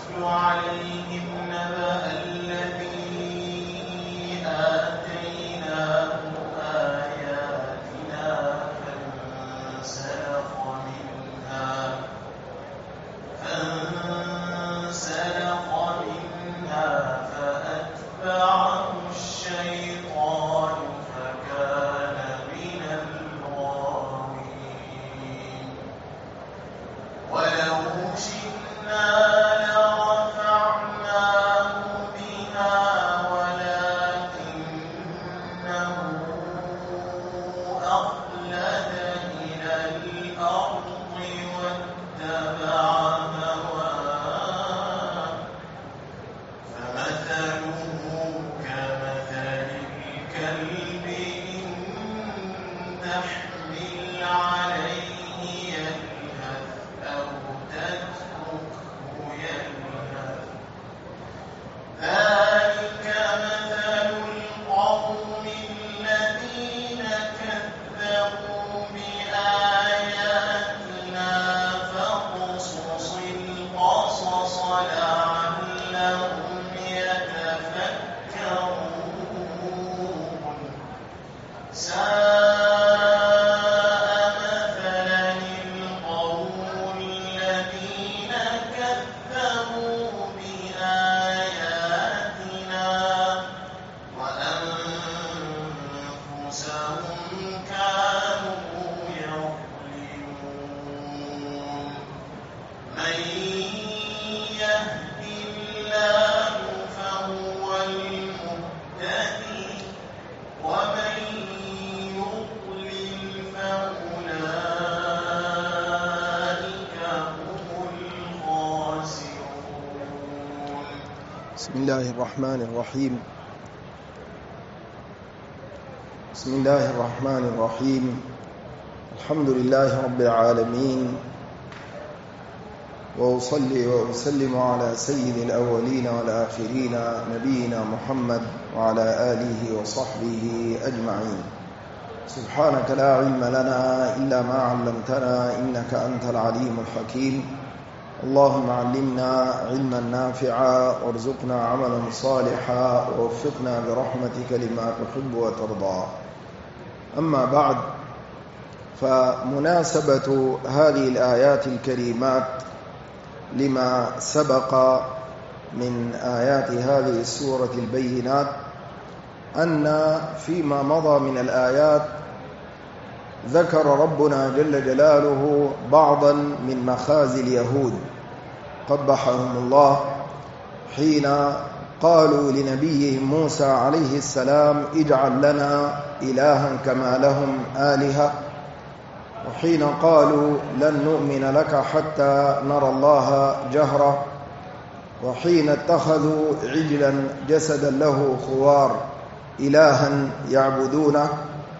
واتل عليهم نبأ الذي آتيناه آياتنا فانسلخ منها فأتبعه الشيطان فكان من الغاوين ولو شئنا لرفعناه بها ولكنه أخلد إلى الأرض واتبع هواه فمثله كمثل الكلب إن تحمل عليه يلهث أو تتركه يلهث ذلك مثل القوم الذين كذبوا بآياتنا فاقصص القصص لعلهم يتفكرون ساء مثلا القوم الذين كذبوا بآياتنا وأنفسهم كانوا يظلمون من يهد الله فهو المهتدي ومن يضلل فأولئك هم الخاسرون. بسم الله الرحمن الرحيم. بسم الله الرحمن الرحيم. الحمد لله رب العالمين، وأصلي وأسلم على سيد الأولين والآخرين نبينا محمد وعلى آله وصحبه أجمعين. سبحانك لا علم لنا إلا ما علمتنا إنك أنت العليم الحكيم. اللهم علمنا علما نافعا وارزقنا عملا صالحا ووفقنا برحمتك لما تحب وترضى. أما بعد، فمناسبة هذه الآيات الكريمات لما سبق من آيات هذه السورة البينات أن فيما مضى من الآيات ذكر ربنا جل جلاله بعضا من مخازي اليهود قبحهم الله حين قالوا لنبيهم موسى عليه السلام اجعل لنا إلها كما لهم آلهة، وحين قالوا لن نؤمن لك حتى نرى الله جهرة، وحين اتخذوا عجلا جسدا له خوار إلها يعبدونه،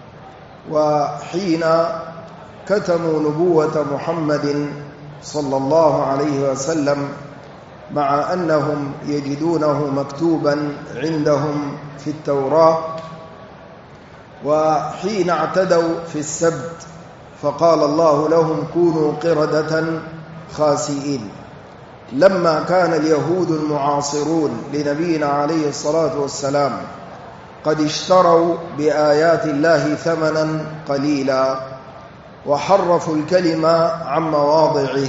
وحين كتموا نبوة محمد صلى الله عليه وسلم مع أنهم يجدونه مكتوبا عندهم في التوراة، وحين اعتدوا في السبت فقال الله لهم كونوا قردة خاسئين. لما كان اليهود المعاصرون لنبينا عليه الصلاة والسلام قد اشتروا بآيات الله ثمنا قليلا وحرفوا الكلمة عن مواضعه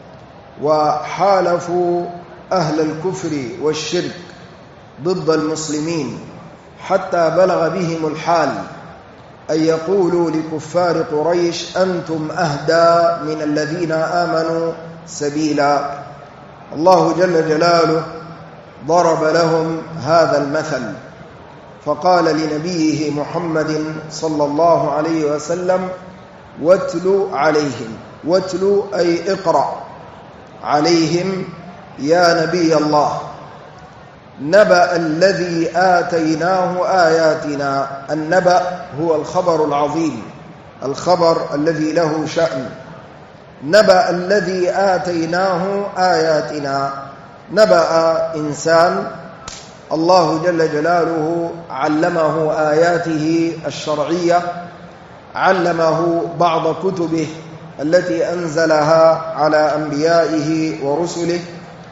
وحالفوا أهل الكفر والشرك ضد المسلمين حتى بلغ بهم الحال أن يقولوا لكفار قريش أنتم أهدى من الذين آمنوا سبيلا. الله جل جلاله ضرب لهم هذا المثل فقال لنبيه محمد صلى الله عليه وسلم واتل عليهم، واتل أي اقرأ عليهم يا نبي الله نبأ الذي آتيناه آياتنا. النبأ هو الخبر العظيم، الخبر الذي له شأن. نبأ الذي آتيناه آياتنا، نبأ إنسان الله جل جلاله علمه آياته الشرعية، علمه بعض كتبه التي أنزلها على أنبيائه ورسله،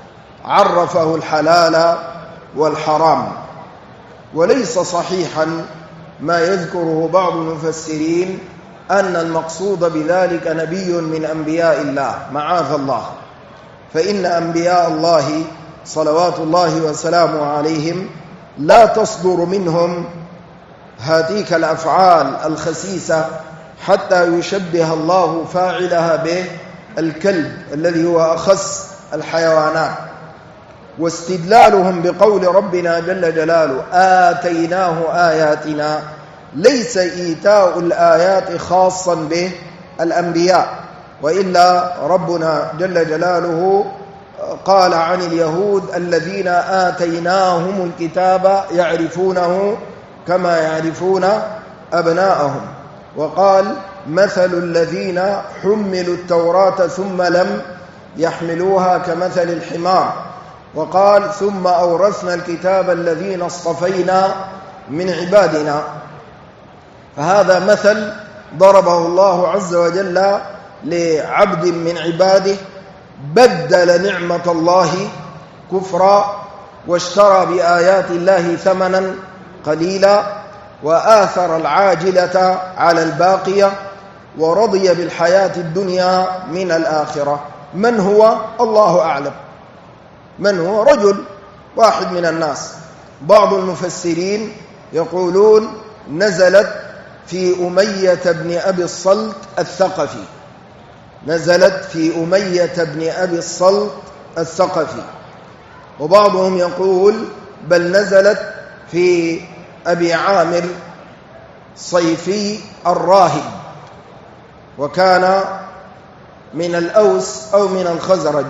عرفه الحلال والحرام. وليس صحيحا ما يذكره بعض المفسرين أن المقصود بذلك نبي من أنبياء الله، معاذ الله، فإن أنبياء الله صلوات الله وسلامه عليهم لا تصدر منهم هاتيك الأفعال الخسيسة حتى يشبه الله فاعلها بالكلب الذي هو أخس الحيوانات. واستدلالهم بقول ربنا جل جلاله آتيناه آياتنا ليس إيتاء الآيات خاصا بالأنبياء، وإلا ربنا جل جلاله قال عن اليهود الذين آتيناهم الكتاب يعرفونه كما يعرفون أبناءهم، وقال مثل الذين حملوا التوراة ثم لم يحملوها كمثل الحمار، وقال ثم أورثنا الكتاب الذين اصطفينا من عبادنا. فهذا مثل ضربه الله عز وجل لعبد من عباده بدل نعمة الله كفرا واشترى بآيات الله ثمنا قليلا وآثر العاجلة على الباقية ورضي بالحياة الدنيا من الآخرة. من هو؟ الله أعلم. من هو؟ رجل واحد من الناس. بعض المفسرين يقولون نزلت في أمية بن أبي الصلت الثقفي، نزلت في أمية بن أبي الصلت الثقفي. وبعضهم يقول بل نزلت في أبي عامر صيفي الراهب، وكان من الأوس أو من الخزرج.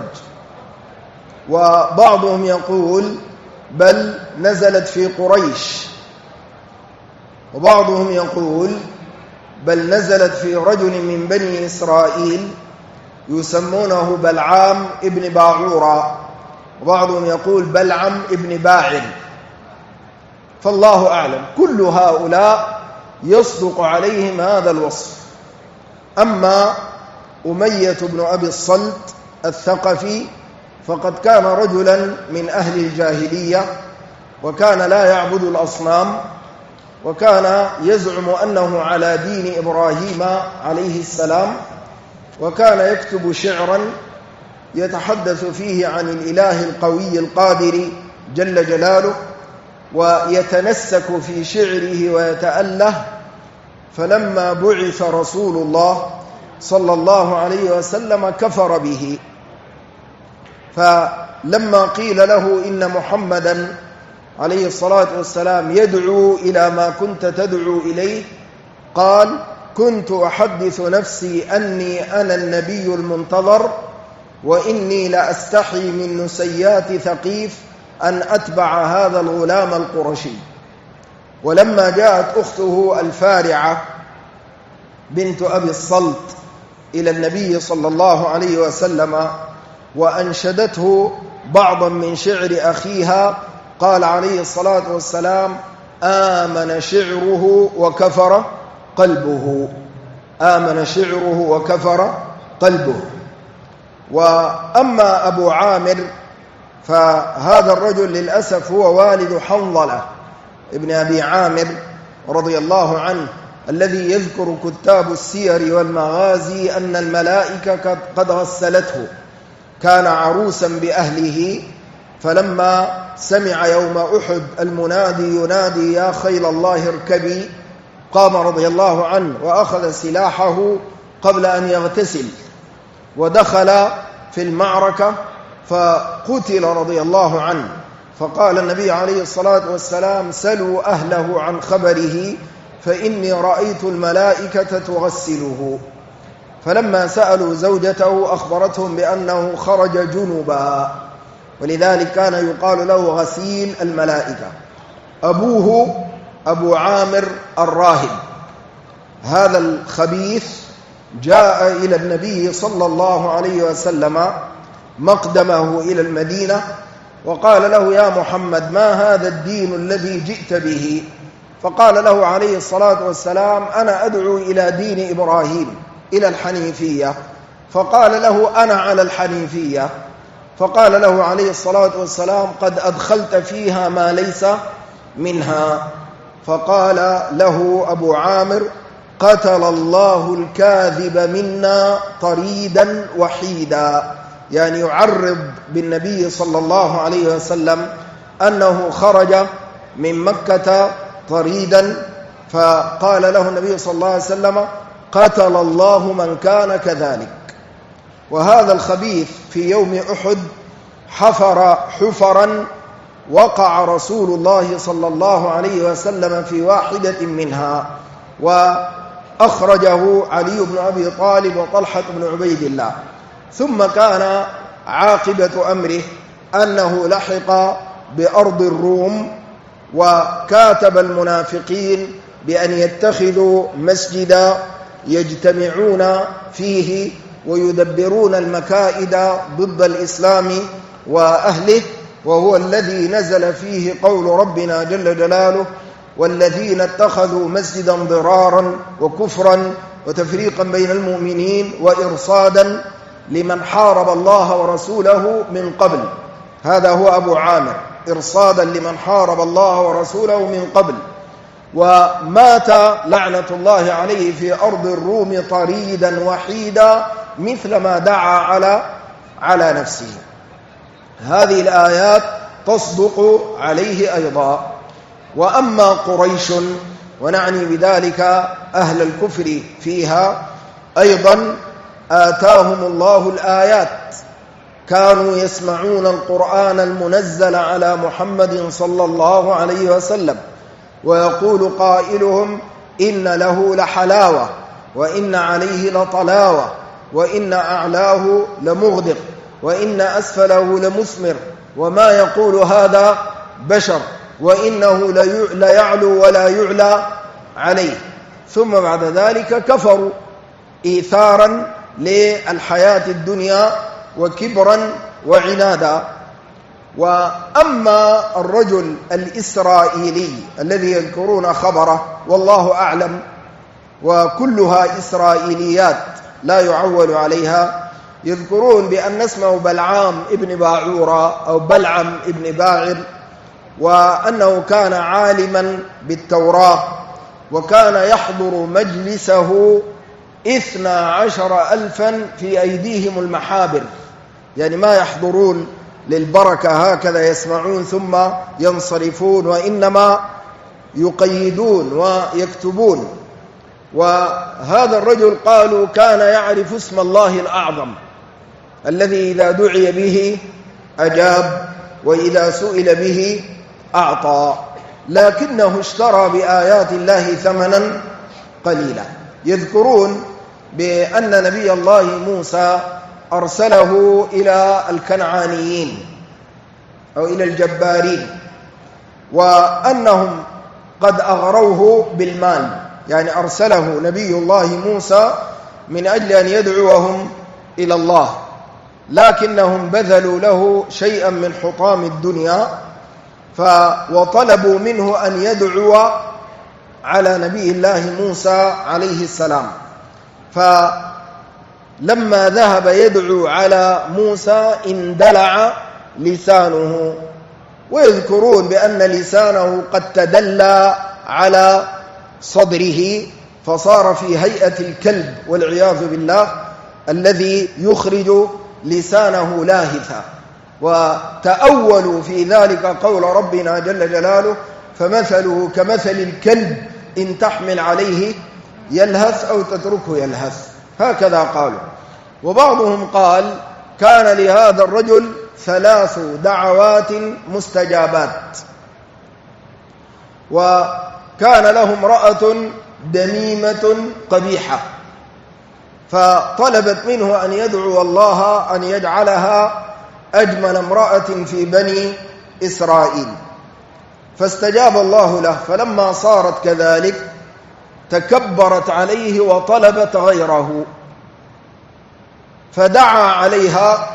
وبعضهم يقول بل نزلت في قريش، وبعضهم يقول بل نزلت في رجل من بني إسرائيل يسمونه بلعام ابن باعورا، وبعضهم يقول بلعم ابن باعر، فالله أعلم. كل هؤلاء يصدق عليهم هذا الوصف. أما أمية بن أبي الصلت الثقفي فقد كان رجلا من أهل الجاهلية، وكان لا يعبد الأصنام، وكان يزعم أنه على دين إبراهيم عليه السلام، وكان يكتب شعرا يتحدث فيه عن الإله القوي القادر جل جلاله، ويتنسك في شعره ويتأله. فلما بعث رسول الله صلى الله عليه وسلم كفر به، فلما قيل له إن محمدا عليه الصلاة والسلام يدعو إلى ما كنت تدعو إليه، قال كنت أحدث نفسي أني أنا النبي المنتظر، وإني لأستحي من نسيات ثقيف أن أتبع هذا الغلام القرشي. ولما جاءت أخته الفارعة بنت أبي الصلت إلى النبي صلى الله عليه وسلم وأنشدته بعضا من شعر أخيها، قال عليه الصلاة والسلام آمن شعره وكفر قلبه، آمن شعره وكفر قلبه. وأما أبو عامر فهذا الرجل للأسف هو والد حنظلة ابن أبي عامر رضي الله عنه، الذي يذكر كتاب السير والمغازي أن الملائكة قد غسلته. كان عروسا بأهله، فلما سمع يوم أحد المنادي ينادي يا خيل الله اركبي، قام رضي الله عنه وأخذ سلاحه قبل أن يغتسل ودخل في المعركة فقتل رضي الله عنه. فقال النبي عليه الصلاة والسلام سلوا أهله عن خبره فإني رأيت الملائكة تغسله. فلما سألوا زوجته أخبرتهم بأنه خرج جنبا، ولذلك كان يقال له غسيل الملائكة. أبوه أبو عامر الراهب، هذا الخبيث جاء إلى النبي صلى الله عليه وسلم مقدمه إلى المدينة وقال له يا محمد ما هذا الدين الذي جئت به؟ فقال له عليه الصلاة والسلام أنا أدعو إلى دين إبراهيم، إلى الحنيفية. فقال له أنا على الحنيفية. فقال له عليه الصلاة والسلام: قد أدخلت فيها ما ليس منها. فقال له أبو عامر: قتل الله الكاذب منا طريدا وحيدا، يعني يعرض بالنبي صلى الله عليه وسلم أنه خرج من مكة طريدا، فقال له النبي صلى الله عليه وسلم: قتل الله من كان كذلك. وهذا الخبيث في يوم أحد حفر حفرا وقع رسول الله صلى الله عليه وسلم في واحدة منها، وأخرجه علي بن أبي طالب وطلحة بن عبيد الله. ثم كان عاقبة أمره أنه لحق بأرض الروم، وكاتب المنافقين بأن يتخذوا مسجدا يجتمعون فيه ويدبرون المكائد ضد الإسلام وأهله، وهو الذي نزل فيه قول ربنا جل جلاله: والذين اتخذوا مسجدا ضرارا وكفرا وتفريقا بين المؤمنين وإرصادا لمن حارب الله ورسوله من قبل. هذا هو أبو عامر، إرصادا لمن حارب الله ورسوله من قبل. ومات لعنة الله عليه في أرض الروم طريدا وحيدا مثل ما دعا على نفسه. هذه الآيات تصدق عليه أيضا. وأما قريش، ونعني بذلك أهل الكفر فيها، أيضا آتاهم الله الآيات، كانوا يسمعون القرآن المنزل على محمد صلى الله عليه وسلم، ويقول قائلهم: إن له لحلاوة وإن عليه لطلاوة وإن أعلاه لمغدق وإن أسفله لمثمر وما يقول هذا بشر وإنه ليعلو ولا يعلى عليه. ثم بعد ذلك كفروا إيثارا للحياة الدنيا وكبرا وعنادا. وأما الرجل الإسرائيلي الذي يذكرون خبره والله أعلم، وكلها إسرائيليات لا يعول عليها، يذكرون بأن اسمه بلعام ابن باعورة أو بلعم ابن باعر، وأنه كان عالما بالتوراة، وكان يحضر مجلسه 12,000 في أيديهم المحابر، يعني ما يحضرون للبركة هكذا يسمعون ثم ينصرفون، وإنما يقيدون ويكتبون. وهذا الرجل قالوا كان يعرف اسم الله الأعظم الذي إذا دعي به أجاب وإذا سئل به أعطى، لكنه اشترى بآيات الله ثمنا قليلا. يذكرون بأن نبي الله موسى أرسله إلى الكنعانيين أو إلى الجبارين، وأنهم قد أغروه بالمال، يعني أرسله نبي الله موسى من أجل أن يدعوهم إلى الله، لكنهم بذلوا له شيئا من حطام الدنيا وطلبوا منه أن يدعو على نبي الله موسى عليه السلام. فلما ذهب يدعو على موسى اندلع لسانه، ويذكرون بأن لسانه قد تدلى على صدره فصار في هيئة الكلب والعياذ بالله الذي يخرج لسانه لاهثا. وتأولوا في ذلك قول ربنا جل جلاله: فمثله كمثل الكلب إن تحمل عليه يلهث أو تتركه يلهث، هكذا قالوا. وبعضهم قال كان لهذا الرجل 3 دعوات مستجابات، وكان له امرأة دميمة قبيحة، فطلبت منه أن يدعو الله أن يجعلها أجمل امرأة في بني إسرائيل، فاستجاب الله له. فلما صارت كذلك تكبرت عليه وطلبت غيره، فدعا عليها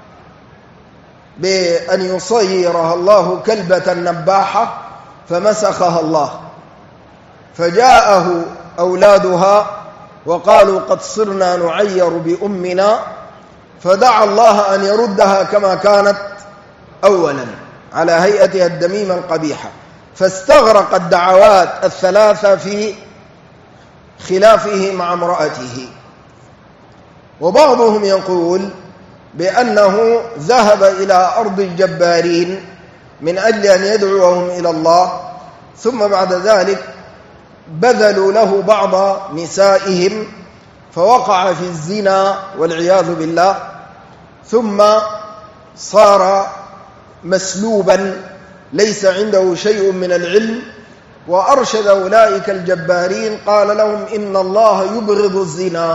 بأن يصيرها الله كلبة نباحة فمسخها الله، فجاءه أولادها وقالوا قد صرنا نعير بأمنا، فدعا الله أن يردها كما كانت أولا على هيئتها الدميمة القبيحة، فاستغرق الدعوات الثلاثة في خلافه مع امرأته. وبعضهم يقول بأنه ذهب إلى أرض الجبارين من أجل أن يدعوهم إلى الله، ثم بعد ذلك بذلوا له بعض نسائهم فوقع في الزنا والعياذ بالله، ثم صار مسلوبا ليس عنده شيء من العلم، وأرشد أولئك الجبارين قال لهم إن الله يبغض الزنا،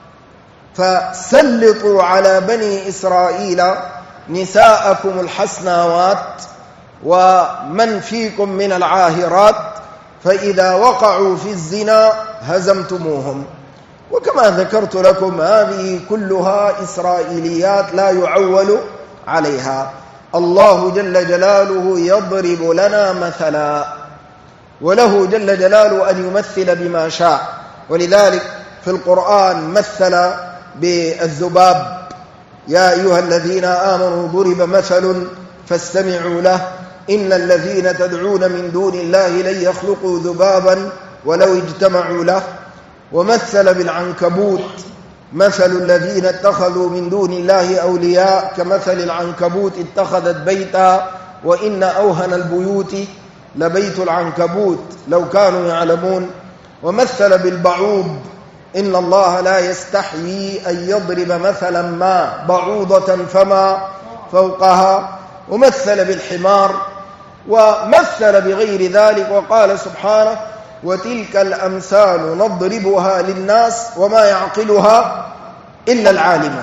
فسلطوا على بني إسرائيل نساءكم الحسناوات ومن فيكم من العاهرات، فإذا وقعوا في الزنا هزمتموهم. وكما ذكرت لكم هذه كلها إسرائيليات لا يعول عليها. الله جل جلاله يضرب لنا مثلا، وله جل جلاله أن يمثل بما شاء، ولذلك في القرآن مثل بالذباب: يا أيها الذين آمنوا ضرب مثل فاستمعوا له إن الذين تدعون من دون الله لن يخلقوا ذبابا ولو اجتمعوا له. ومثل بالعنكبوت: مثل الذين اتخذوا من دون الله أولياء كمثل العنكبوت اتخذت بيتا وإن أوهن البيوت لبيت العنكبوت لو كانوا يعلمون. ومثل بالبعوض: إن الله لا يستحيي أن يضرب مثلا ما بعوضة فما فوقها. ومثل بالحمار، ومثل بغير ذلك، وقال سبحانه: وتلك الأمثال نضربها للناس وما يعقلها إلا العالمون.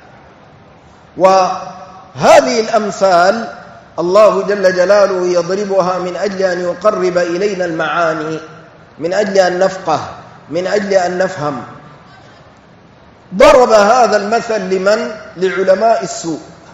وهذه الأمثال الله جل جلاله يضربها من أجل أن يقرب إلينا المعاني، من أجل أن نفقه، من أجل أن نفهم. ضرب هذا المثل لمن؟ لعلماء السوء.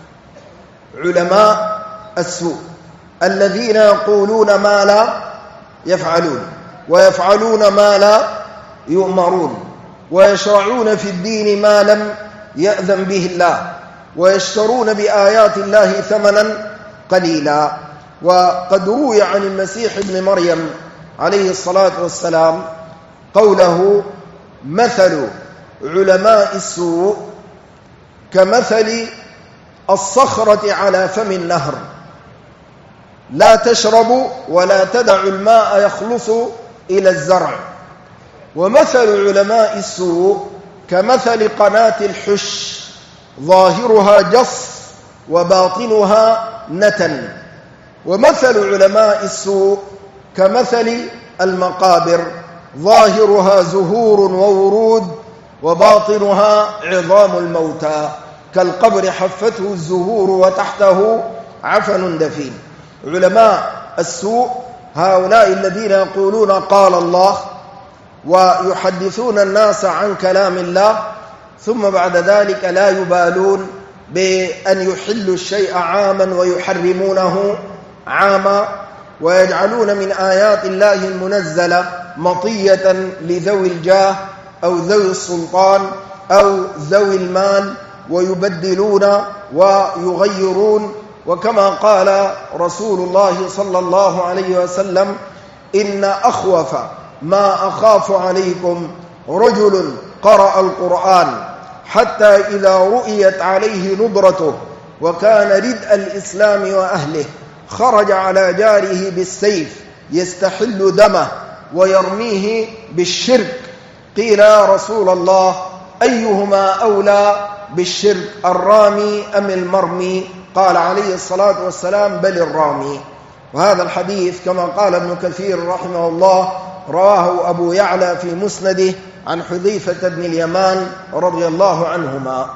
علماء السوء الذين يقولون ما لا يفعلون، ويفعلون ما لا يؤمرون، ويشرعون في الدين ما لم يأذن به الله، ويشترون بآيات الله ثمنا قليلا. وقد روي عن المسيح ابن مريم عليه الصلاة والسلام قوله: مثل علماء السوء كمثل الصخرة على فم النهر، لا تشرب ولا تدع الماء يخلص إلى الزرع. ومثل علماء السوء كمثل قناة الحش، ظاهرها جص وباطنها نتن. ومثل علماء السوء كمثل المقابر، ظاهرها زهور وورود وباطنها عظام الموتى، كالقبر حفته الزهور وتحته عفن دفين. علماء السوء هؤلاء الذين يقولون قال الله، ويحدثون الناس عن كلام الله، ثم بعد ذلك لا يبالون بأن يحلوا الشيء عاما ويحرمونه عاما، ويجعلون من آيات الله المنزلة مطية لذوي الجاه أو ذوي السلطان أو ذوي المال، ويبدلون ويغيرون. وكما قال رسول الله صلى الله عليه وسلم: إن أخوف ما أخاف عليكم رجل قرأ القرآن حتى إذا رؤيت عليه نضرته وكان ردء الإسلام وأهله خرج على جاره بالسيف يستحل دمه ويرميه بالشرك. قيل: يا رسول الله أيهما أولى بالشرك، الرامي أم المرمي؟ قال عليه الصلاة والسلام: بل الرامي. وهذا الحديث كما قال ابن كثير رحمه الله رواه أبو يعلى في مسنده عن حذيفة بن اليمان رضي الله عنهما.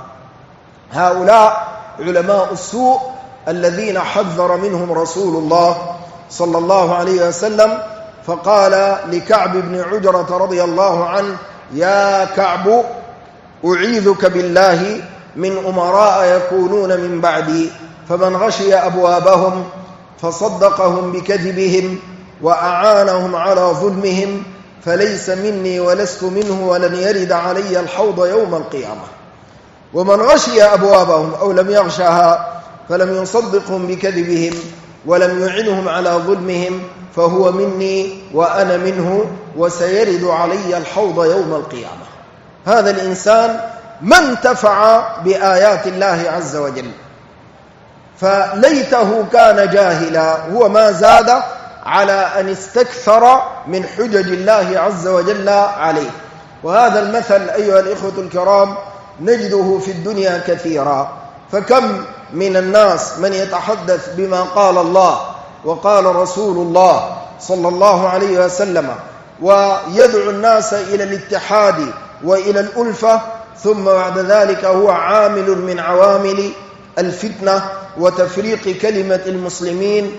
هؤلاء علماء السوء الذين حذر منهم رسول الله صلى الله عليه وسلم، فقال لكعب بن عجرة رضي الله عنه: يا كعب أعيذك بالله من أمراء يكونون من بعدي، فمن غشي أبوابهم فصدقهم بكذبهم وأعانهم على ظلمهم فليس مني ولست منه ولن يرد علي الحوض يوم القيامة. ومن غشي أبوابهم أو لم يغشها فلم يصدقهم بكذبهم ولم يعنهم على ظلمهم فهو مني وأنا منه وسيرد علي الحوض يوم القيامة. هذا الإنسان ما انتفع بآيات الله عز وجل، فليته كان جاهلا، هو ما زاد على أن استكثر من حجج الله عز وجل عليه. وهذا المثل أيها الإخوة الكرام نجده في الدنيا كثيرا، فكم من الناس من يتحدث بما قال الله وقال رسول الله صلى الله عليه وسلم ويدعو الناس إلى الاتحاد وإلى الألفة، ثم بعد ذلك هو عامل من عوامل الفتنة وتفريق كلمة المسلمين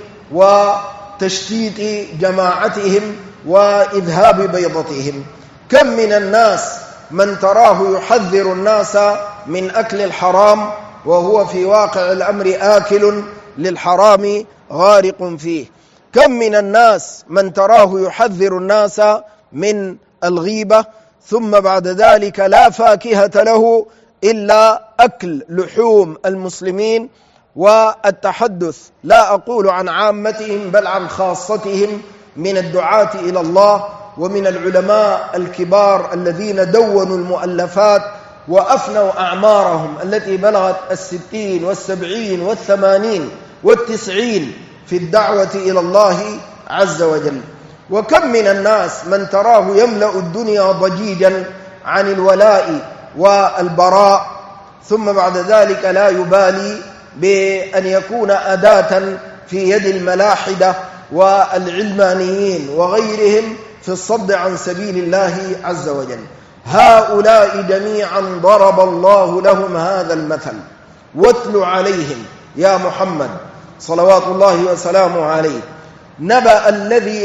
وتشتيت جماعتهم وإذهاب بيضتهم. كم من الناس من تراه يحذر الناس من أكل الحرام وهو في واقع الأمر آكل للحرام غارق فيه. كم من الناس من تراه يحذر الناس من الغيبة ثم بعد ذلك لا فاكهة له إلا أكل لحوم المسلمين والتحدث، لا أقول عن عامتهم بل عن خاصتهم من الدعاة إلى الله ومن العلماء الكبار الذين دونوا المؤلفات وأفنوا أعمارهم التي بلغت 60 و70 و80 و90 في الدعوة إلى الله عز وجل. وكم من الناس من تراه يملأ الدنيا ضجيجا عن الولاء والبراء ثم بعد ذلك لا يبالي بأن يكون أداة في يد الملاحدة والعلمانيين وغيرهم في الصد عن سبيل الله عز وجل. هؤلاء جميعا ضرب الله لهم هذا المثل. واتل عليهم يا محمد صلوات الله وسلامه عليه نبأ الذي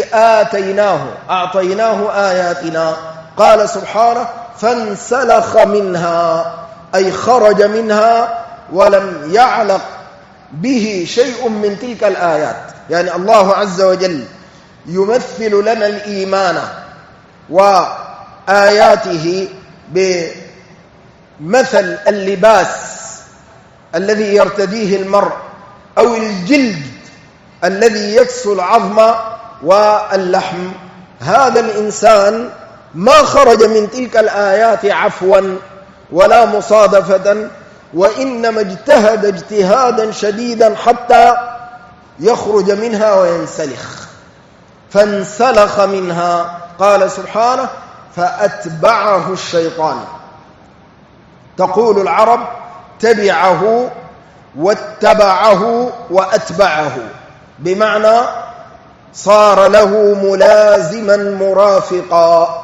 أعطيناه آياتنا. قال سبحانه فانسلخ منها، أي خرج منها ولم يعلق به شيء من تلك الآيات. يعني الله عز وجل يمثل لنا الإيمان وآياته بمثل اللباس الذي يرتديه المرء أو الجلد الذي يكسو العظم واللحم. هذا الإنسان ما خرج من تلك الآيات عفوا ولا مصادفة، وإنما اجتهد اجتهادا شديدا حتى يخرج منها وينسلخ. فانسلخ منها قال سبحانه فأتبعه الشيطان. تقول العرب تبعه واتبعه وأتبعه، بمعنى صار له ملازما مرافقا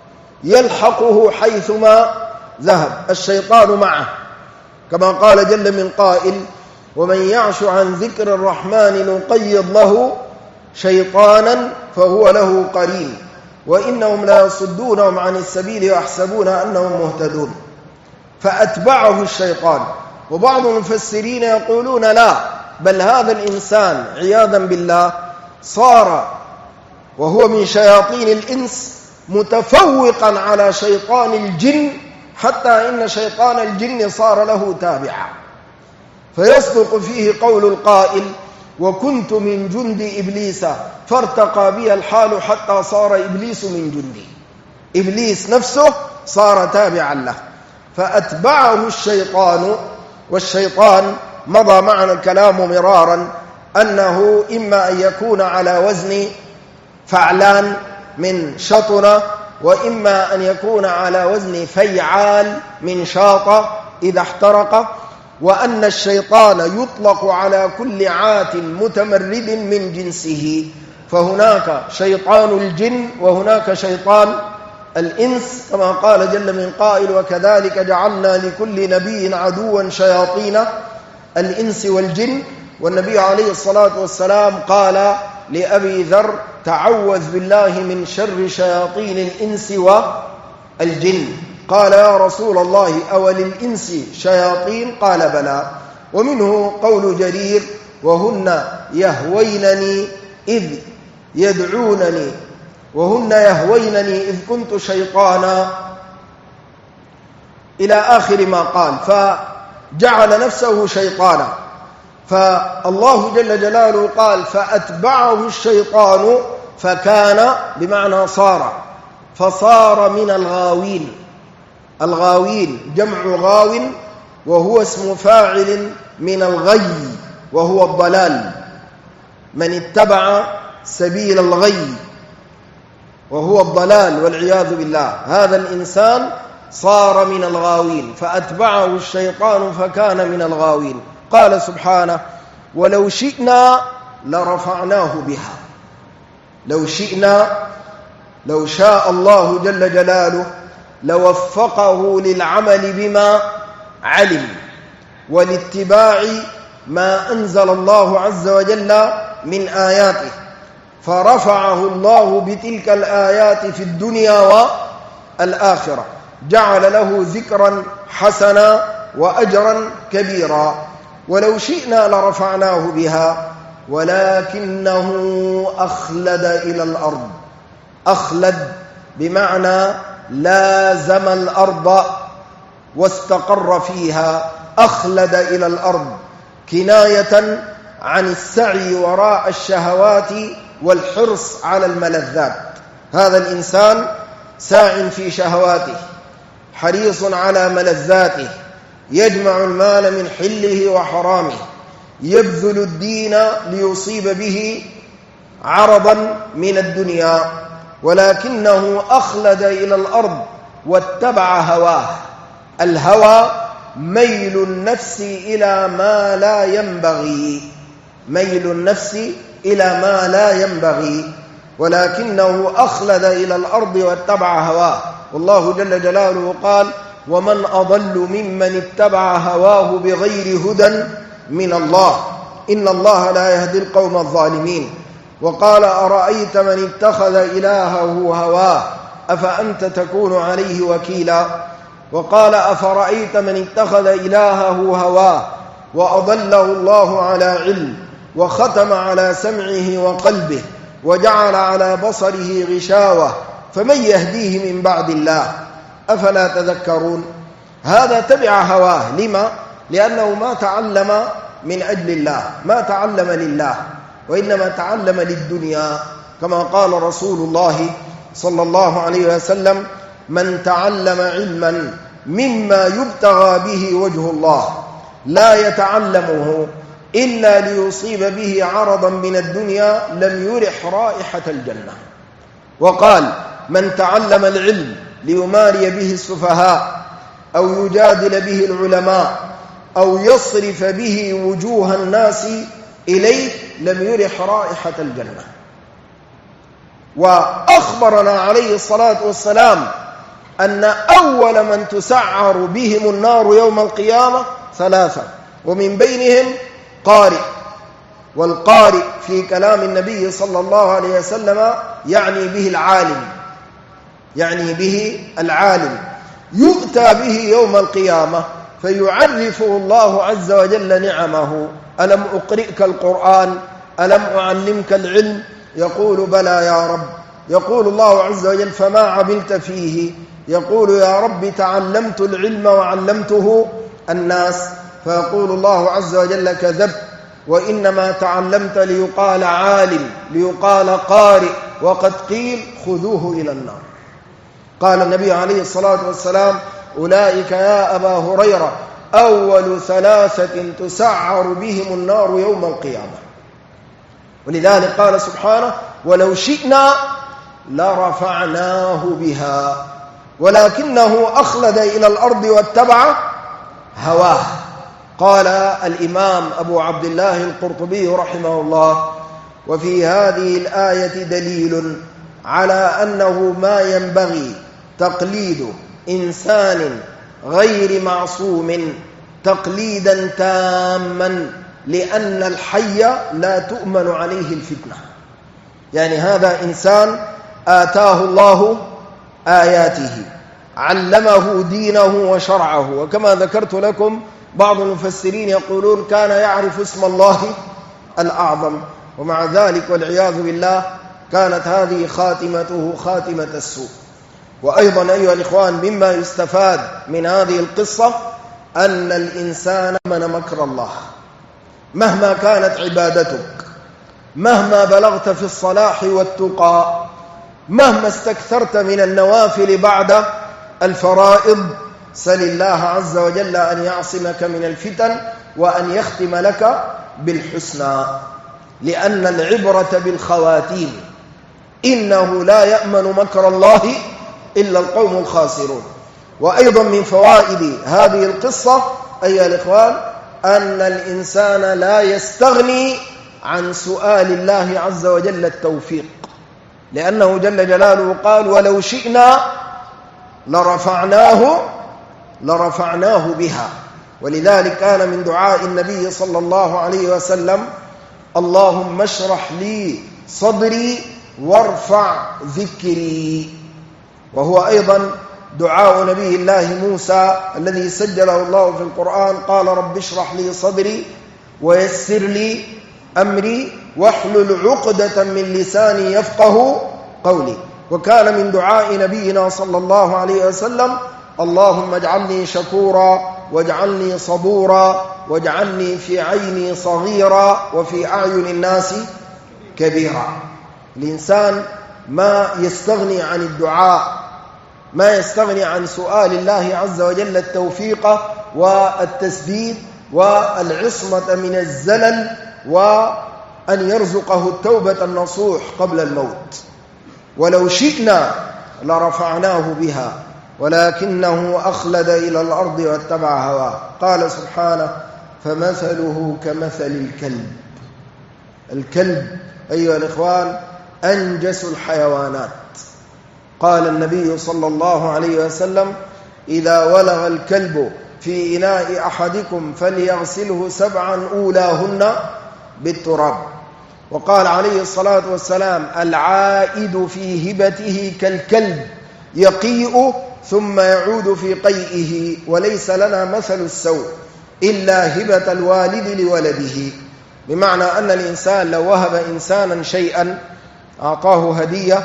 يلحقه حيثما ذهب. الشيطان معه، كما قال جل من قائل ومن يعش عن ذكر الرحمن نقيض له شيطانا فهو له قرين وإنهم لا يصدونهم عن السبيل ويحسبون أنهم مهتدون. فأتبعه الشيطان. وبعض المفسرين يقولون لا، بل هذا الإنسان عياذا بالله صار وهو من شياطين الإنس متفوقا على شيطان الجن، حتى إن شيطان الجن صار له تابعا. فيصدق فيه قول القائل وكنت من جند إبليس فارتقى بي الحال حتى صار إبليس من جندي. إبليس نفسه صار تابعا له. فأتبعه الشيطان. والشيطان مضى معنا الكلام مرارا أنه إما أن يكون على وزن فعلان من شطنة، وإما أن يكون على وزن فيعال من شاط إذا احترق، وأن الشيطان يطلق على كل عات متمرد من جنسه. فهناك شيطان الجن وهناك شيطان الإنس، كما قال جل من قائل وكذلك جعلنا لكل نبي عدوا شياطين الإنس والجن. والنبي عليه الصلاة والسلام قال لأبي ذر تعوذ بالله من شر شياطين الإنس والجن. قال يا رسول الله أوللإنس شياطين؟ قال بلى. ومنه قول جرير وهن يهوينني إذ يدعونني إذ كنت شيطانا إلى آخر ما قال، فجعل نفسه شيطانا. فالله جل جلاله قال فأتبعه الشيطان فكان بمعنى صار، فصار من الغاوين. الغاوين جمع غاو، وهو اسم فاعل من الغي وهو الضلال، من اتبع سبيل الغي وهو الضلال والعياذ بالله، هذا الإنسان صار من الغاوين. فأتبعه الشيطان فكان من الغاوين. قال سبحانه ولو شئنا لرفعناه بها. لو شئنا، لو شاء الله جل جلاله لوفقه للعمل بما علم ولاتباع ما أنزل الله عز وجل من آياته، فرفعه الله بتلك الآيات في الدنيا والآخرة، جعل له ذكرا حسنا وأجرا كبيرا. ولو شئنا لرفعناه بها ولكنه أخلد إلى الأرض. أخلد بمعنى لازم الأرض واستقر فيها. أخلد إلى الأرض كناية عن السعي وراء الشهوات والحرص على الملذات. هذا الإنسان ساع في شهواته، حريص على ملذاته، يجمع المال من حله وحرامه، يبذل الدين ليصيب به عرضا من الدنيا، ولكنه أخلد إلى الأرض واتبع هواه. الهوى ميل النفس إلى ما لا ينبغي، ميل النفس إلى ما لا ينبغي، ولكنه أخلد إلى الأرض واتبع هواه. والله جل جلاله قال ومن أضل ممن اتبع هواه بغير هدى من الله إن الله لا يهدي القوم الظالمين. وقال أرأيت من اتخذ إلهه هواه أفأنت تكون عليه وكيلا. وقال أفرأيت من اتخذ إلهه هواه وأضله الله على علم وختم على سمعه وقلبه وجعل على بصره غشاوة فمن يهديه من بعد الله أفلا تذكرون. هذا تبع هواه. لما؟ لأنه ما تعلم من أجل الله، ما تعلم لله، وإنما تعلم للدنيا، كما قال رسول الله صلى الله عليه وسلم من تعلم علما مما يبتغى به وجه الله لا يتعلمه إلا ليصيب به عرضا من الدنيا لم يرح رائحة الجنة. وقال من تعلم العلم ليماري به السفهاء أو يجادل به العلماء أو يصرف به وجوه الناس إليه لم يرح رائحة الجنة. وأخبرنا عليه الصلاة والسلام أن أول من تسعر بهم النار يوم القيامة ثلاثة، ومن بينهم قارئ. والقارئ في كلام النبي صلى الله عليه وسلم يعني به العالم، يعني به العالم، يؤتى به يوم القيامة فيعرفه الله عز وجل نعمه. ألم أقرئك القرآن؟ ألم أعلمك العلم؟ يقول بلى يا رب. يقول الله عز وجل فما عملت فيه؟ يقول يا رب تعلمت العلم وعلمته الناس. فيقول الله عز وجل كذبت، وإنما تعلمت ليقال عالم، ليقال قارئ، وقد قيل خذوه إلى النار. قال النبي عليه الصلاة والسلام أولئك يا أبا هريرة أول ثلاثة تسعر بهم النار يوم القيامة. ولذلك قال سبحانه ولو شئنا لرفعناه بها ولكنه أخلد إلى الأرض واتبع هواه. قال الإمام أبو عبد الله القرطبي رحمه الله وفي هذه الآية دليل على أنه ما ينبغي تقليد إنسان غير معصوم تقليدا تاما، لأن الحي لا تؤمن عليه الفتنة. يعني هذا إنسان آتاه الله آياته، علمه دينه وشرعه، وكما ذكرت لكم بعض المفسرين يقولون كان يعرف اسم الله الأعظم، ومع ذلك والعياذ بالله كانت هذه خاتمته خاتمة السوء. وأيضا أيها الإخوان مما يستفاد من هذه القصة أن الإنسان من مكر الله. مهما كانت عبادتك، مهما بلغت في الصلاح والتقى، مهما استكثرت من النوافل بعد الفرائض، سل الله عز وجل أن يعصمك من الفتن وأن يختم لك بالحسنى، لأن العبرة بالخواتيم. إنه لا يأمن مكر الله إلا القوم الخاسرون. وأيضا من فوائد هذه القصة أيها الإخوان أن الإنسان لا يستغني عن سؤال الله عز وجل التوفيق، لأنه جل جلاله قال: ولو شئنا لرفعناه بها. ولذلك كان من دعاء النبي صلى الله عليه وسلم: اللهم اشرح لي صدري وارفع ذكري. وهو أيضا دعاء نبي الله موسى الذي سجله الله في القرآن، قال: رب اشرح لي صدري ويسر لي أمري واحلل عقدة من لساني يفقه قولي. وكان من دعاء نبينا صلى الله عليه وسلم: اللهم اجعلني شكورا واجعلني صبورا واجعلني في عيني صغيرا وفي أعين الناس كبيرا. الإنسان ما يستغني عن الدعاء، ما يستغني عن سؤال الله عز وجل التوفيق والتسديد والعصمة من الزلل، وأن يرزقه التوبة النصوح قبل الموت. ولو شئنا لرفعناه بها ولكنه أخلد إلى الأرض واتبع هواه. قال سبحانه: فمثله كمثل الكلب. الكلب أيها الإخوان أنجس الحيوانات. قال النبي صلى الله عليه وسلم: إذا ولغ الكلب في إناء أحدكم فليغسله 7 أولاهن بالتراب. وقال عليه الصلاة والسلام: العائد في هبته كالكلب يقيء ثم يعود في قيئه، وليس لنا مثل السوء إلا هبة الوالد لولده. بمعنى أن الإنسان لو وهب إنسانا شيئا، أعطاه هدية،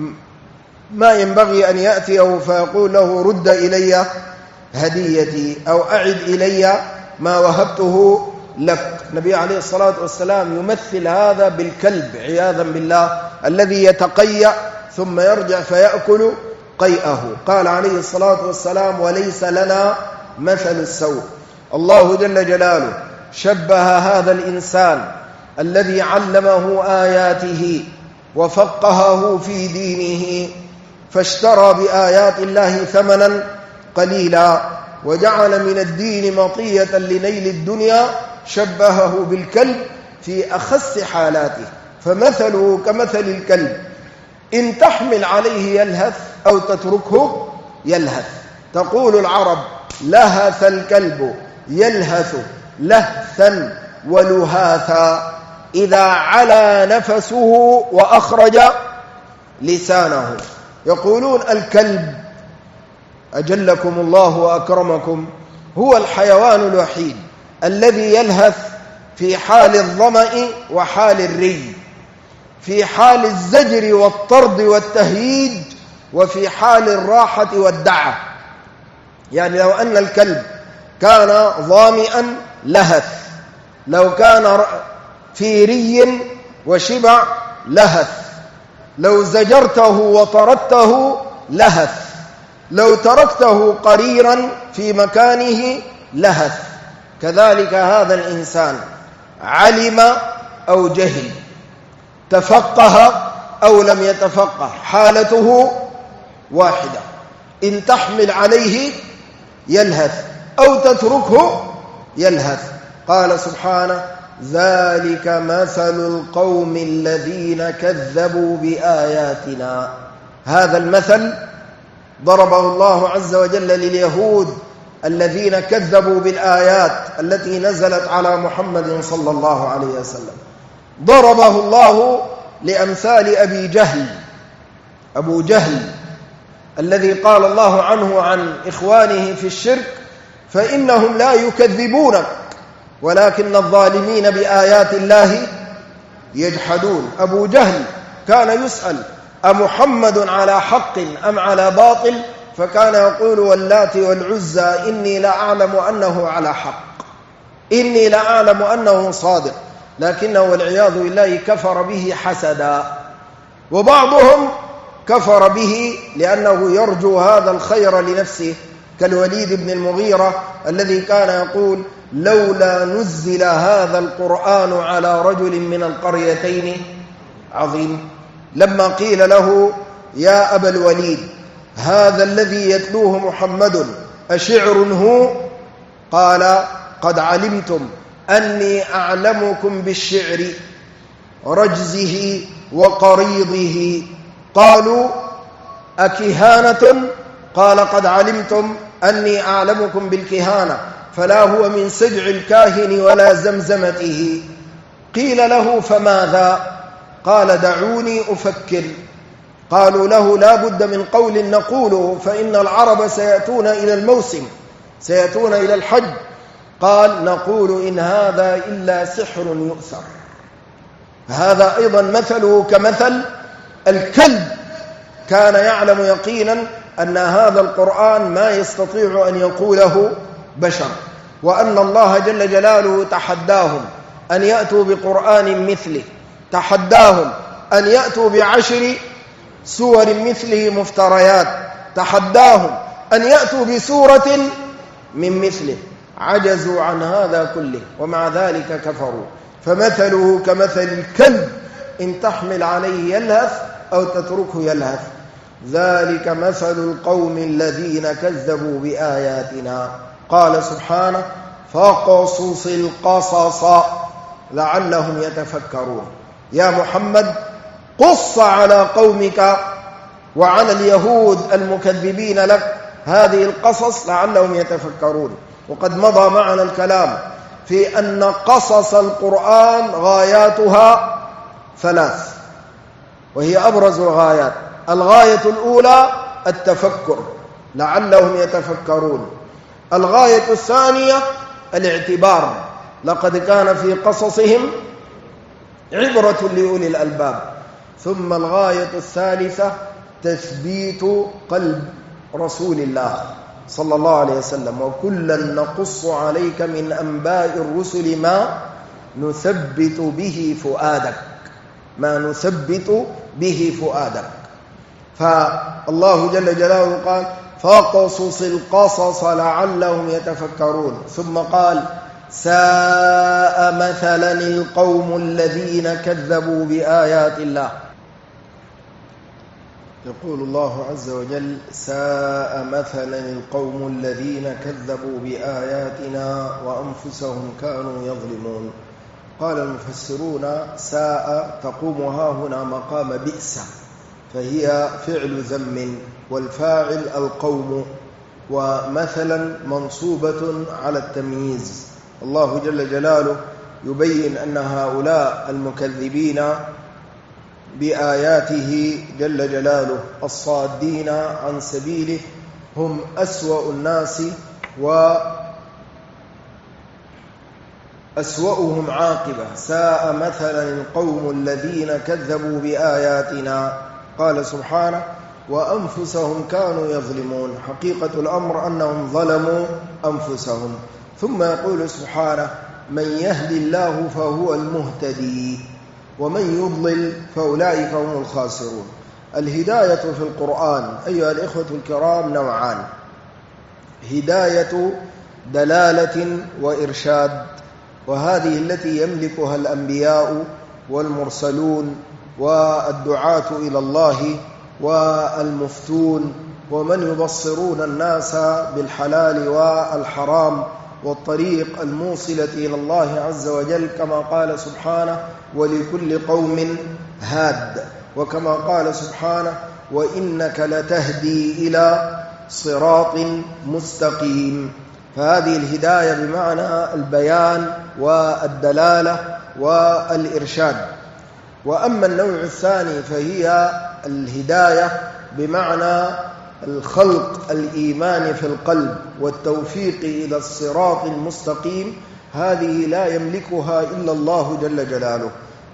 ما ينبغي أن يأتيه فيقول له: رد إلي هديتي أو أعد إلي ما وهبته لك. النبي عليه الصلاة والسلام يمثل هذا بالكلب عياذا بالله، الذي يتقيأ ثم يرجع فيأكل قيئه. قال عليه الصلاة والسلام: وليس لنا مثل السوء. الله جل جلاله شبه هذا الإنسان الذي علمه آياته وفقهه في دينه، فاشترى بآيات الله ثمنا قليلا وجعل من الدين مطية لنيل الدنيا، شبهه بالكلب في أخس حالاته. فمثله كمثل الكلب، إن تحمل عليه يلهث أو تتركه يلهث. تقول العرب: لهث الكلب يلهث لهثا ولهاثا، إذا علا نفسه وأخرج لسانه. يقولون الكلب أجلكم الله وأكرمكم هو الحيوان الوحيد الذي يلهث في حال الظمأ وحال الري، في حال الزجر والطرد والتهييج، وفي حال الراحة والدعة. يعني لو أن الكلب كان ظامئا لهث، لو كان في ري وشبع لهث، لو زجرته وطردته لهث، لو تركته قريرا في مكانه لهث. كذلك هذا الإنسان علم أو جهل، تفقه أو لم يتفقه، حالته واحدة: إن تحمل عليه يلهث أو تتركه يلهث. قال سبحانه: ذلك مثل القوم الذين كذبوا بآياتنا. هذا المثل ضربه الله عز وجل لليهود الذين كذبوا بالآيات التي نزلت على محمد صلى الله عليه وسلم. ضربه الله لأمثال أبي جهل، أبو جهل الذي قال الله عنه عن إخوانه في الشرك: فإنهم لا يكذبونك ولكن الظالمين بآيات الله يجحدون. أبو جهل كان يسأل: أمحمد على حق أم على باطل؟ فكان يقول واللات والعزى إني لأعلم أنه على حق، إني لأعلم أنه صادق، لكنه والعياذ بالله كفر به حسدا. وبعضهم كفر به لأنه يرجو هذا الخير لنفسه، كالوليد بن المغيرة الذي كان يقول لولا نزل هذا القرآن على رجل من القريتين عظيم. لما قيل له يا أبا الوليد هذا الذي يتلوه محمد أشعر هو؟ قال قد علمتم أني أعلمكم بالشعر رجزه وقريضه. قالوا أكهانة؟ قال قد علمتم أني أعلمكم بالكهانة، فلا هو من سجع الكاهن ولا زمزمته. قيل له فماذا؟ قال دعوني أفكر. قالوا له لا بد من قول نقوله، فإن العرب سيأتون إلى الموسم، سيأتون إلى الحج. قال نقول إن هذا إلا سحر يؤثر. هذا أيضا مثله كمثل الكلب، كان يعلم يقينا أن هذا القرآن ما يستطيع أن يقوله بشر، وأن الله جل جلاله تحداهم أن يأتوا بقرآن مثله، تحداهم أن يأتوا ب10 سور مثله مفتريات، تحداهم أن يأتوا بسورة من مثله. عجزوا عن هذا كله ومع ذلك كفروا. فمثله كمثل الكلب إن تحمل عليه يلهث أو تتركه يلهث. ذلك مثل القوم الذين كذبوا بآياتنا. قال سبحانه فاقصص القصص لعلهم يتفكرون. يا محمد قص على قومك وعلى اليهود المكذبين لك هذه القصص لعلهم يتفكرون. وقد مضى معنا الكلام في أن قصص القرآن غاياتها 3، وهي أبرز الغايات. الغاية الأولى التفكر لعلهم يتفكرون. الغاية الثانية الاعتبار، لقد كان في قصصهم عبرة لأولي الألباب. ثم الغاية الثالثة تثبيت قلب رسول الله صلى الله عليه وسلم. وكلا نقص عليك من أنباء الرسل ما نثبت به فؤادك، ما نثبت به فؤادك. فالله جل جلاله قال فاقصص القصص لعلهم يتفكرون. ثم قال ساء مثلا القوم الذين كذبوا بآيات الله. يقول الله عز وجل ساء مثلا القوم الذين كذبوا بآياتنا وأنفسهم كانوا يظلمون. قال المفسرون ساء تقوم هاهنا مقام بئس، فهي فعل ذم والفاعل القوم، ومثلا منصوبة على التمييز. الله جل جلاله يبين أن هؤلاء المكذبين بآياته جل جلاله الصادين عن سبيله هم أسوأ الناس وأسوأهم عاقبة. ساء مثلا القوم الذين كذبوا بآياتنا. قال سبحانه وأنفسهم كانوا يظلمون. حقيقة الأمر أنهم ظلموا أنفسهم. ثم يقول سبحانه من يهد الله فهو المهتدي ومن يضلل فأولئك هم الخاسرون. الهداية في القرآن أيها الإخوة الكرام نوعان: هداية دلالة وإرشاد، وهذه التي يملكها الأنبياء والمرسلون والدعاة إلى الله والمفتون ومن يبصرون الناس بالحلال والحرام والطريق الموصلة إلى الله عز وجل، كما قال سبحانه ولكل قوم هاد، وكما قال سبحانه وإنك لتهدي إلى صراط مستقيم. فهذه الهداية بمعنى البيان والدلالة والإرشاد. وأما النوع الثاني فهي الهداية بمعنى الخلق الإيمان في القلب والتوفيق إلى الصراط المستقيم. هذه لا يملكها إلا الله جل جلاله.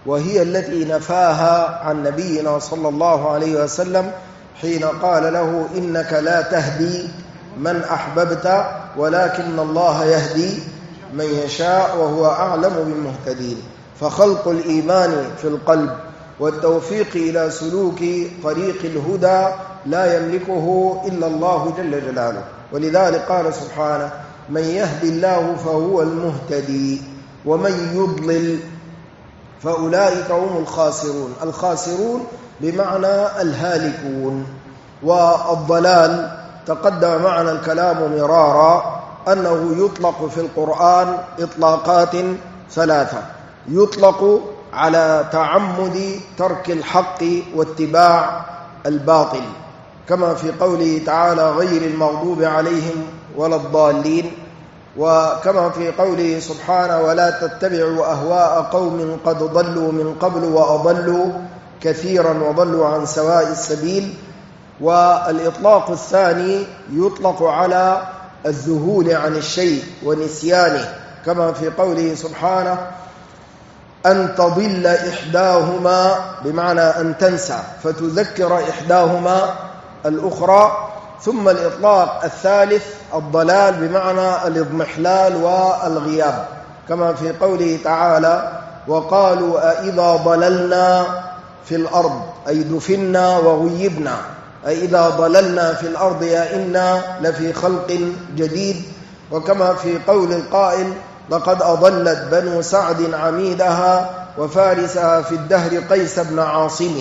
وهي التي نفاها عن نبينا صلى الله عليه وسلم حين قال له إنك لا تهدي من أحببت ولكن الله يهدي من يشاء وهو أعلم بالمهتدين. فخلق الإيمان في القلب والتوفيق إلى سلوك طريق الهدى لا يملكه إلا الله جل جلاله، ولذلك قال سبحانه من يهدي الله فهو المهتدي ومن يضلل فأولئك هم الخاسرون. الخاسرون بمعنى الهالكون. والضلال تقدم معنا الكلام مرارا أنه يطلق في القرآن إطلاقات ثلاثة: يطلق على تعمد ترك الحق واتباع الباطل كما في قوله تعالى غير المغضوب عليهم ولا الضالين، وكما في قوله سبحانه ولا تتبعوا أهواء قوم قد ضلوا من قبل وأضلوا كثيرا وضلوا عن سواء السبيل. والإطلاق الثاني يطلق على الذهول عن الشيء ونسيانه كما في قوله سبحانه أن تضل إحداهما بمعنى أن تنسى فتذكر إحداهما الأخرى. ثم الإطلاق الثالث الضلال بمعنى الاضمحلال والغياب كما في قوله تعالى وقالوا أإذا ضللنا في الأرض أي دفنا وغيبنا، أي إذا ضللنا في الأرض يا إنا لفي خلق جديد. وكما في قول القائل لقد أضلت بنو سعد عميدها وفارسها في الدهر قيس بن عاصم.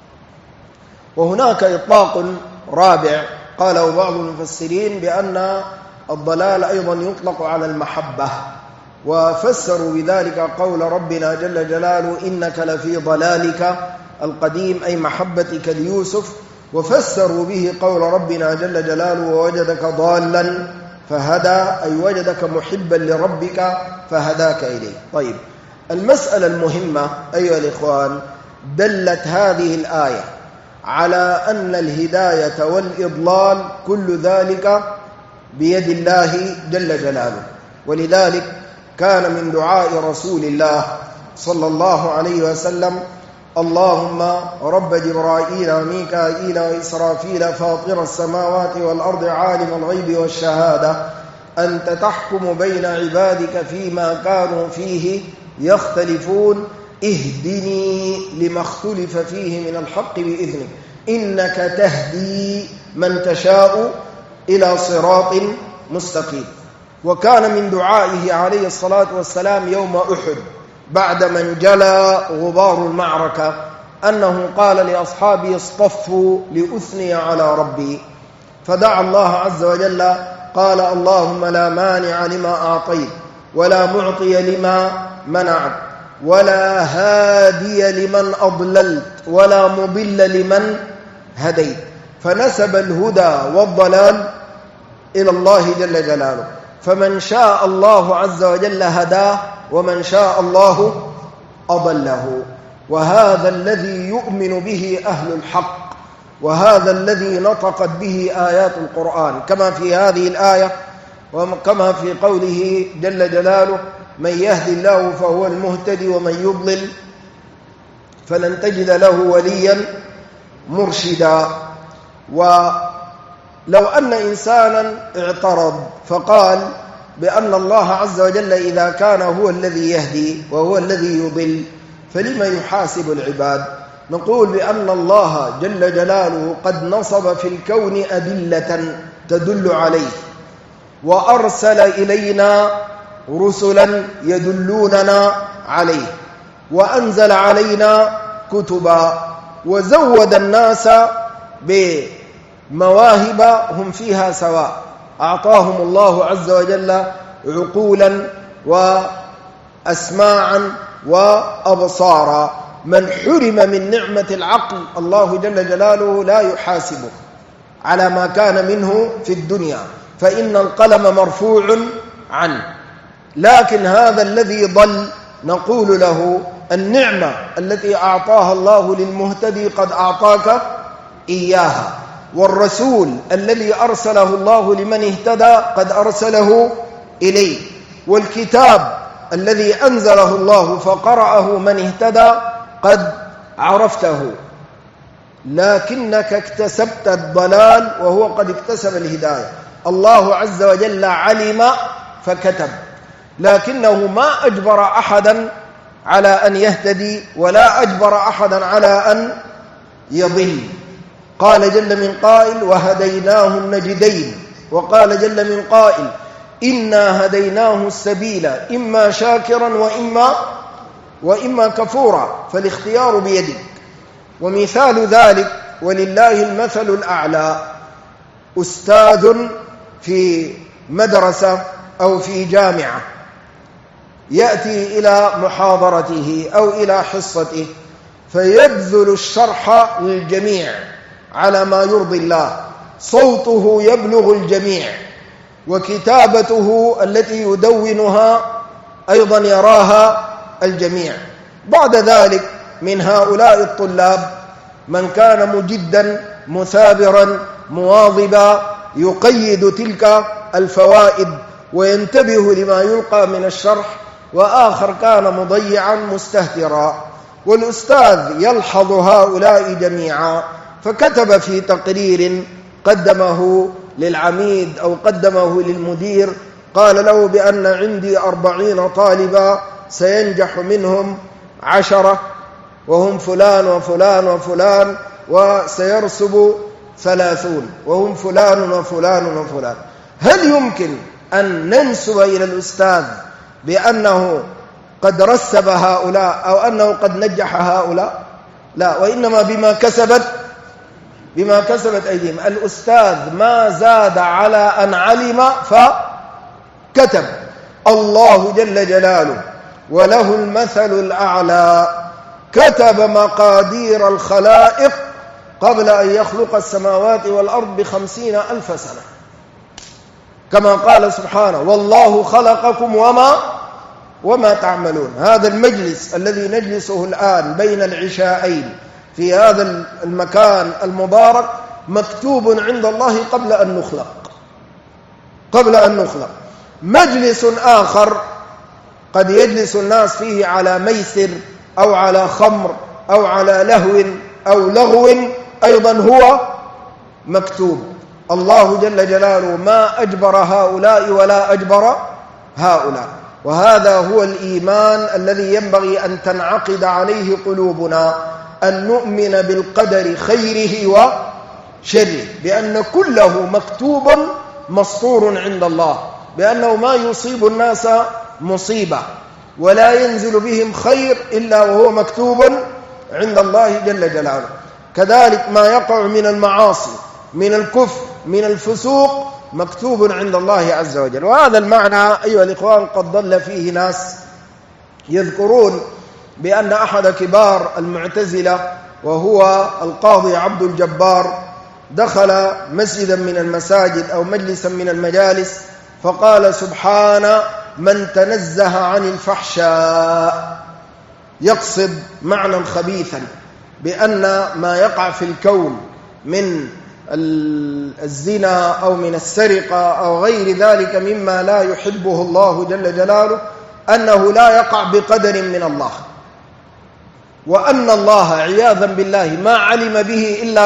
وهناك إطلاق رابع قاله بعض المفسرين بأن الضلال أيضا يطلق على المحبة، وفسروا بذلك قول ربنا جل جلاله إنك لفي ضلالك القديم أي محبتك ليوسف، وفسروا به قول ربنا جل جلاله ووجدك ضالا فهدى أي وجدك محبا لربك فهداك إليه. طيب، المسألة المهمة أيها الإخوان، دلت هذه الآية على أن الهداية والإضلال كل ذلك بيد الله جل جلاله. ولذلك كان من دعاء رسول الله صلى الله عليه وسلم اللهم رب جبرائيل وميكائيل وإسرافيل فاطر السماوات والأرض عالم الغيب والشهادة أنت تحكم بين عبادك فيما كانوا فيه يختلفون اهدني لما اختلف فيه من الحق بإذنك إنك تهدي من تشاء إلى صراط مستقيم. وكان من دعائه عليه الصلاة والسلام يوم أحد بعد من جلى غبار المعركة أنه قال لأصحابه اصطفوا لأثني على ربي، فدعا الله عز وجل قال اللهم لا مانع لما أعطيت ولا معطي لما منعت ولا هادي لمن أضللت ولا مضل لمن هديت. فنسب الهدى والضلال إلى الله جل جلاله، فمن شاء الله عز وجل هداه ومن شاء الله أضله. وهذا الذي يؤمن به أهل الحق، وهذا الذي نطقت به آيات القرآن كما في هذه الآية وكما في قوله جل جلاله من يهدي الله فهو المهتدي ومن يضلل فلن تجد له وليا مرشدا. ولو أن إنسانا اعترض فقال بأن الله عز وجل إذا كان هو الذي يهدي وهو الذي يضل فلما يحاسب العباد؟ نقول بأن الله جل جلاله قد نصب في الكون أدلة تدل عليه، وأرسل إلينا رسلا يدلوننا عليه، وأنزل علينا كتبا، وزود الناس بمواهب هم فيها سواء، أعطاهم الله عز وجل عقولا وأسماعا وأبصارا. من حرم من نعمة العقل الله جل جلاله لا يحاسبه على ما كان منه في الدنيا، فإن القلم مرفوع عنه. لكن هذا الذي ضل نقول له النعمة التي أعطاها الله للمهتدي قد أعطاك إياها، والرسول الذي أرسله الله لمن اهتدى قد أرسله إليه، والكتاب الذي أنزله الله فقرأه من اهتدى قد عرفته، لكنك اكتسبت الضلال وهو قد اكتسب الهداية. الله عز وجل علم فكتب، لكنه ما أجبر أحدا على أن يهتدي ولا أجبر أحدا على أن يضل. قال جل من قائل: وهديناه النجدين. وقال جل من قائل: إنا هديناه السبيل إما شاكرا وإما كفورا، فالاختيار بيدك. ومثال ذلك ولله المثل الأعلى: أستاذ في مدرسة أو في جامعة يأتي إلى محاضرته أو إلى حصته فيبذل الشرح للجميع على ما يرضي الله، صوته يبلغ الجميع، وكتابته التي يدونها أيضا يراها الجميع. بعد ذلك من هؤلاء الطلاب من كان مجدا مثابرا مواظبا يقيد تلك الفوائد وينتبه لما يلقى من الشرح، وآخر كان مضيعا مستهترا. والأستاذ يلحظ هؤلاء جميعا، فكتب في تقرير قدمه للعميد أو قدمه للمدير، قال له بأن عندي 40 طالبا سينجح منهم 10 وهم فلان وفلان وفلان، وسيرسب 30 وهم فلان وفلان وفلان. هل يمكن أن ننسب إلى الأستاذ بأنه قد رسب هؤلاء أو أنه قد نجح هؤلاء؟ لا، وإنما بما كسبت أيديهم. الأستاذ ما زاد على أن علم فكتب. الله جل جلاله وله المثل الأعلى كتب مقادير الخلائق قبل أن يخلق السماوات والأرض ب50,000 سنة، كما قال سبحانه: والله خلقكم وما تعملون. هذا المجلس الذي نجلسه الآن بين العشاءين في هذا المكان المبارك مكتوب عند الله قبل أن نخلق. مجلس آخر قد يجلس الناس فيه على ميسر أو على خمر أو على لهو أو لغو أيضا هو مكتوب. الله جل جلاله ما أجبر هؤلاء ولا أجبر هؤلاء، وهذا هو الإيمان الذي ينبغي أن تنعقد عليه قلوبنا، أن نؤمن بالقدر خيره وشره، بأن كله مكتوب مسطور عند الله، بأنه ما يصيب الناس مصيبة ولا ينزل بهم خير إلا وهو مكتوب عند الله جل جلاله. كذلك ما يقع من المعاصي، من الكفر، من الفسوق، مكتوب عند الله عز وجل. وهذا المعنى أيها الإخوان قد ضل فيه ناس يذكرون بأن أحد كبار المعتزلة وهو القاضي عبد الجبار دخل مسجدا من المساجد أو مجلسا من المجالس فقال: سبحان من تنزه عن الفحشاء، يقصد معنى خبيثا بأن ما يقع في الكون من الزنا أو من السرقة أو غير ذلك مما لا يحبه الله جل جلاله أنه لا يقع بقدر من الله، وأن الله عياذا بالله ما علم به إلا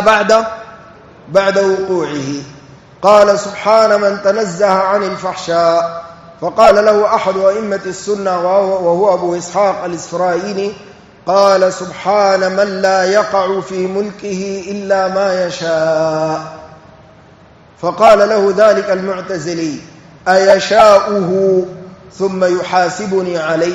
بعد وقوعه. قال: سبحان من تنزه عن الفحشاء. فقال له أحد أئمة السنة وهو أبو إسحاق الإسفرايني، قال: سبحان من لا يقع في ملكه إلا ما يشاء. فقال له ذلك المعتزلي: أيشاؤه ثم يحاسبني عليه؟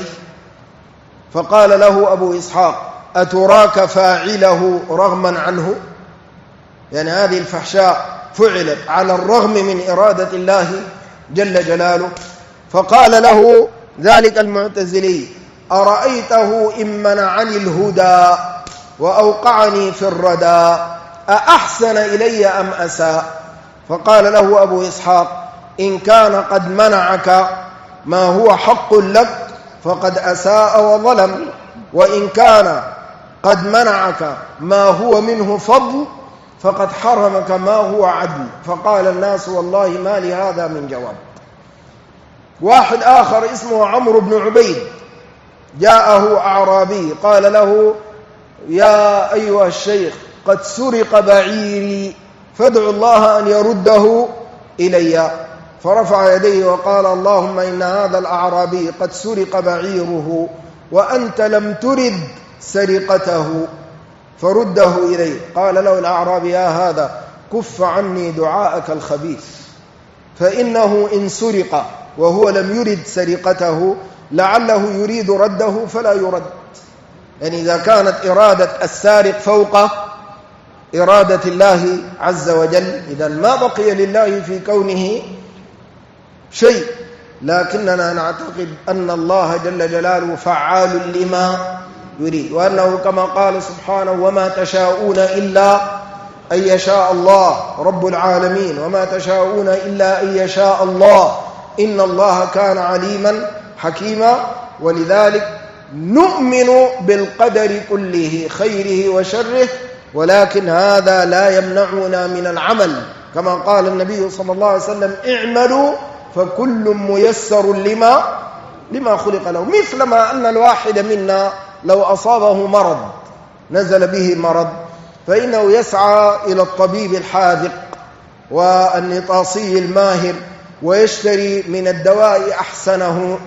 فقال له أبو إسحاق: أتراك فاعله رغما عنه؟ يعني هذه الفحشاء فعلت على الرغم من إرادة الله جل جلاله. فقال له ذلك المعتزلي: أرأيته إن منعني الهدى وأوقعني في الردى أأحسن إلي أم أساء؟ فقال له أبو إسحاق: إن كان قد منعك ما هو حق لك فقد أساء وظلم، وإن كان قد منعك ما هو منه فضل فقد حرمك ما هو عدل. فقال الناس: والله ما لهذا من جواب. واحد آخر اسمه عمرو بن عبيد جاءه أعرابي قال له: يا أيها الشيخ، قد سرق بعيري فادعوا الله أن يرده إلي. فرفع يديه وقال: اللهم إن هذا الأعرابي قد سرق بعيره وأنت لم ترد سرقته فرده إليه. قال له الأعرابي: يا هذا، كف عني دعاءك الخبيث، فإنه إن سرق وهو لم يرد سرقته لعله يريد رده فلا يرد. يعني إذا كانت إرادة السارق فوق إرادة الله عز وجل، إذا ما بقي لله في كونه شيء. لكننا نعتقد أن الله جل جلاله فعال لما يريد، وأنه كما قال سبحانه: وما تشاءون إلا أن يشاء الله رب العالمين، وما تشاءون إلا أن يشاء الله إن الله كان عليما حكيما. ولذلك نؤمن بالقدر كله خيره وشره، ولكن هذا لا يمنعنا من العمل، كما قال النبي صلى الله عليه وسلم: اعملوا فكل ميسر لما خلق له. مثلما أن الواحد منا لو أصابه مرض، نزل به مرض، فإنه يسعى إلى الطبيب الحاذق والنطاسي الماهر ويشتري من الدواء أحسنه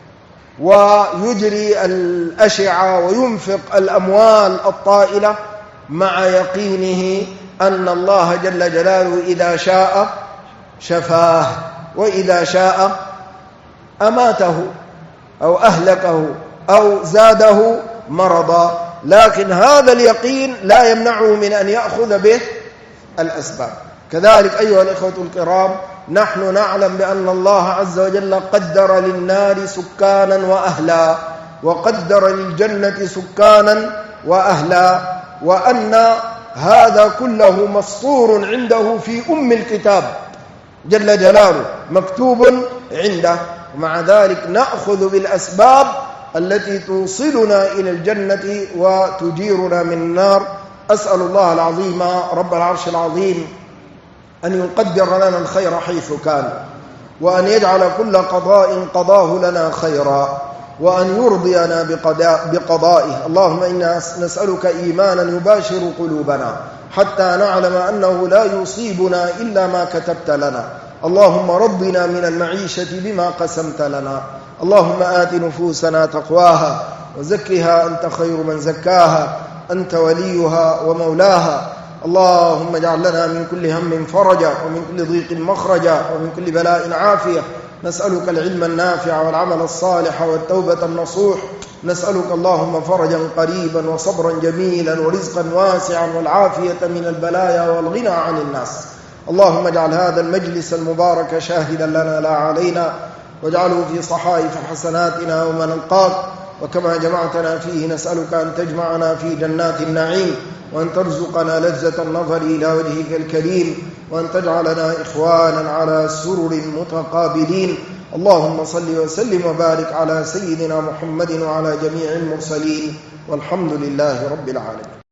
ويجري الأشعة وينفق الأموال الطائلة، مع يقينه أن الله جل جلاله إذا شاء شفاه وإذا شاء أماته أو أهلكه أو زاده مرضا. لكن هذا اليقين لا يمنعه من أن يأخذ به الأسباب. كذلك أيها الإخوة الكرام، نحن نعلم بأن الله عز وجل قدر للنار سكانا وأهلا، وقدر للجنة سكانا وأهلا، وأن هذا كله مسطور عنده في الكتاب جل جلاله، مكتوب عنده. ومع ذلك نأخذ بالأسباب التي توصلنا إلى الجنة وتجيرنا من النار. أسأل الله العظيم رب العرش العظيم أن يقدر لنا الخير حيث كان، وأن يجعل كل قضاء قضاه لنا خيرا، وأن يرضينا بقضائه. اللهم إنا نسألك إيمانا يباشر قلوبنا حتى نعلم أنه لا يصيبنا إلا ما كتبت لنا. اللهم رضنا من المعيشة بما قسمت لنا. اللهم آت نفوسنا تقواها وزكها أنت خير من زكاها، أنت وليها ومولاها. اللهم اجعل لنا من كل هم فرجا، ومن كل ضيق مخرجا، ومن كل بلاء عافية. نسألك العلم النافع والعمل الصالح والتوبة النصوح. نسألك اللهم فرجا قريبا وصبرا جميلا ورزقا واسعا والعافية من البلايا والغنى عن الناس. اللهم اجعل هذا المجلس المبارك شاهدا لنا لا علينا، واجعله في صحائف حسناتنا يوم نلقاك. وكما جمعتنا فيه نسألك أن تجمعنا في جنات النعيم، وأن ترزقنا لذة النظر إلى وجهك الكريم، وأن تجعلنا إخوانا على سرر متقابلين. اللهم صل وسلم وبارك على سيدنا محمد وعلى جميع المرسلين، والحمد لله رب العالمين.